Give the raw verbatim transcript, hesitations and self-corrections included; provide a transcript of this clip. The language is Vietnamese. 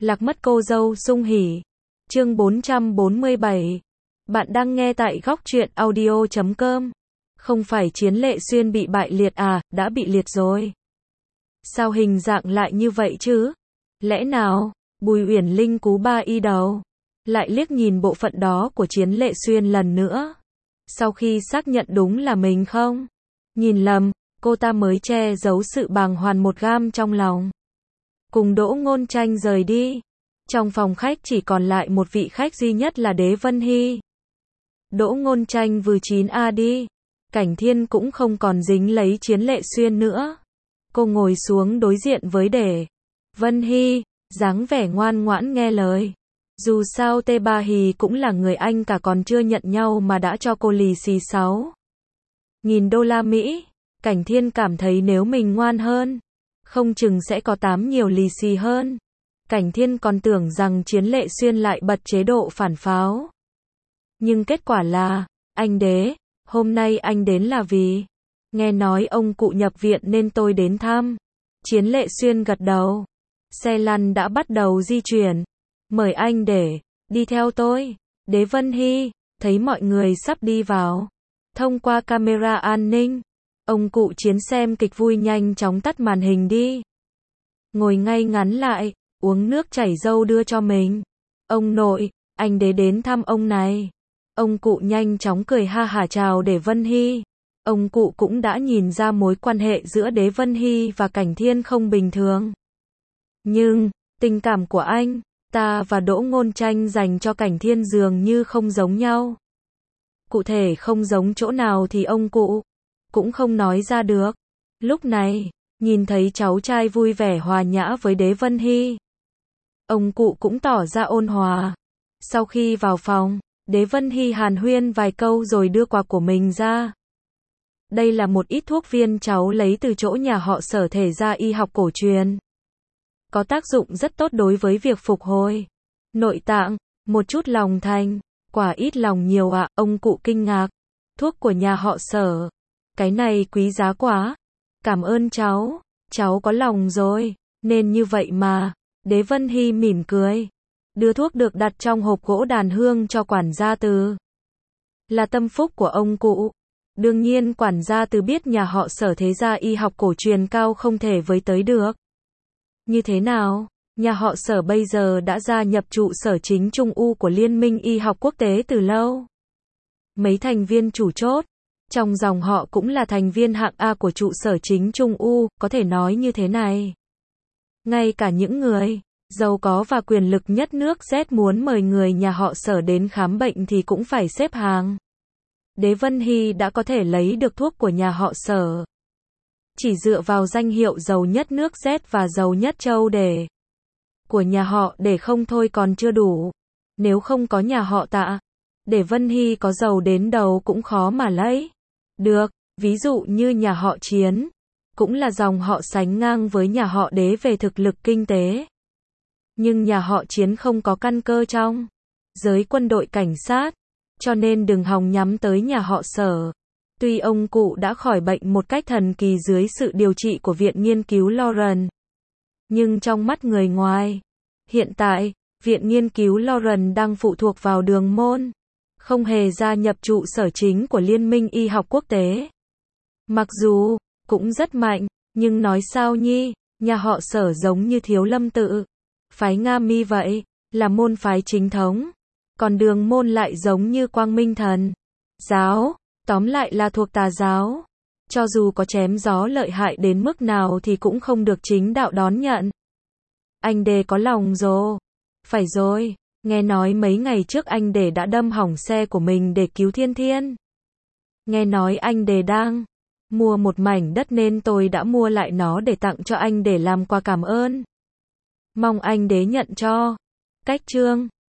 Lạc mất cô dâu sung hỉ. Chương bốn trăm bốn mươi bảy. Bạn đang nghe tại góc truyện audio chấm com. Không phải Chiến Lệ Xuyên bị bại liệt à, đã bị liệt rồi. Sao hình dạng lại như vậy chứ? Lẽ nào, Bùi Uyển Linh cú ba y đầu. Lại liếc nhìn bộ phận đó của Chiến Lệ Xuyên lần nữa. Sau khi xác nhận đúng là mình không nhìn lầm, cô ta mới che giấu sự bàng hoàng một gam trong lòng. Cùng Đỗ Ngôn Tranh rời đi. Trong phòng khách chỉ còn lại một vị khách duy nhất là Đế Vân Hy. Đỗ Ngôn Tranh vừa chín a đi. Cảnh Thiên cũng không còn dính lấy Chiến Lệ Xuyên nữa. Cô ngồi xuống đối diện với Đế Vân Hy, dáng vẻ ngoan ngoãn nghe lời. Dù sao Tê Ba Hì cũng là người anh cả, còn chưa nhận nhau mà đã cho cô lì xì sáu nghìn đô la Mỹ. Cảnh Thiên cảm thấy nếu mình ngoan hơn, không chừng sẽ có tám nhiều lì xì hơn. Cảnh Thiên còn tưởng rằng Chiến Lệ Xuyên lại bật chế độ phản pháo. Nhưng kết quả là, anh Đế, hôm nay anh đến là vì nghe nói ông cụ nhập viện nên tôi đến thăm. Chiến Lệ Xuyên gật đầu. Xe lăn đã bắt đầu di chuyển. Mời anh để đi theo tôi. Đế Vân Hy thấy mọi người sắp đi vào. Thông qua camera an ninh, ông cụ Chiến xem kịch vui nhanh chóng tắt màn hình đi. Ngồi ngay ngắn lại, uống nước chảy dâu đưa cho mình. Ông nội, anh Đế đến thăm ông này. Ông cụ nhanh chóng cười ha hả chào Đế Vân Hy. Ông cụ cũng đã nhìn ra mối quan hệ giữa Đế Vân Hy và Cảnh Thiên không bình thường. Nhưng, tình cảm của anh ta và Đỗ Ngôn Tranh dành cho Cảnh Thiên dường như không giống nhau. Cụ thể không giống chỗ nào thì ông cụ cũng không nói ra được. Lúc này, nhìn thấy cháu trai vui vẻ hòa nhã với Đế Vân Hy, ông cụ cũng tỏ ra ôn hòa. Sau khi vào phòng, Đế Vân Hy hàn huyên vài câu rồi đưa quà của mình ra. Đây là một ít thuốc viên cháu lấy từ chỗ nhà họ Sở thể ra y học cổ truyền. Có tác dụng rất tốt đối với việc phục hồi nội tạng, một chút lòng thành, quả ít lòng nhiều ạ. À, ông cụ kinh ngạc. Thuốc của nhà họ Sở, cái này quý giá quá. Cảm ơn cháu, cháu có lòng rồi, nên như vậy mà. Đế Vân Hy mỉm cười, đưa thuốc được đặt trong hộp gỗ đàn hương cho quản gia Từ. Là tâm phúc của ông cụ. Đương nhiên quản gia Từ biết nhà họ Sở thế gia y học cổ truyền cao không thể với tới được. Như thế nào? Nhà họ Sở bây giờ đã gia nhập trụ sở chính Trung U của Liên minh Y học quốc tế từ lâu. Mấy thành viên chủ chốt trong dòng họ cũng là thành viên hạng A của trụ sở chính Trung U, có thể nói như thế này. Ngay cả những người giàu có và quyền lực nhất nước Z muốn mời người nhà họ Sở đến khám bệnh thì cũng phải xếp hàng. Đế Vân Hy đã có thể lấy được thuốc của nhà họ Sở. Chỉ dựa vào danh hiệu giàu nhất nước Z và giàu nhất châu Để của nhà họ Để không thôi còn chưa đủ. Nếu không có nhà họ Tạ, Đế Vân Hy có giàu đến đầu cũng khó mà lấy được. Ví dụ như nhà họ Chiến, cũng là dòng họ sánh ngang với nhà họ Đế về thực lực kinh tế. Nhưng nhà họ Chiến không có căn cơ trong giới quân đội cảnh sát, cho nên đừng hòng nhắm tới nhà họ Sở. Tuy ông cụ đã khỏi bệnh một cách thần kỳ dưới sự điều trị của Viện Nghiên cứu Lauren, nhưng trong mắt người ngoài, hiện tại, Viện Nghiên cứu Lauren đang phụ thuộc vào Đường Môn, không hề gia nhập trụ sở chính của Liên minh Y học quốc tế. Mặc dù, cũng rất mạnh, nhưng nói sao nhi, nhà họ Sở giống như Thiếu Lâm Tự, phái Nga Mi vậy, là môn phái chính thống. Còn Đường Môn lại giống như Quang Minh Thần giáo, tóm lại là thuộc tà giáo. Cho dù có chém gió lợi hại đến mức nào thì cũng không được chính đạo đón nhận. Anh Đế có lòng rồi. Phải rồi, nghe nói mấy ngày trước anh Đế đã đâm hỏng xe của mình để cứu Thiên Thiên. Nghe nói anh Đế đang mua một mảnh đất nên tôi đã mua lại nó để tặng cho anh để làm quà cảm ơn. Mong anh Đế nhận cho. Cách chương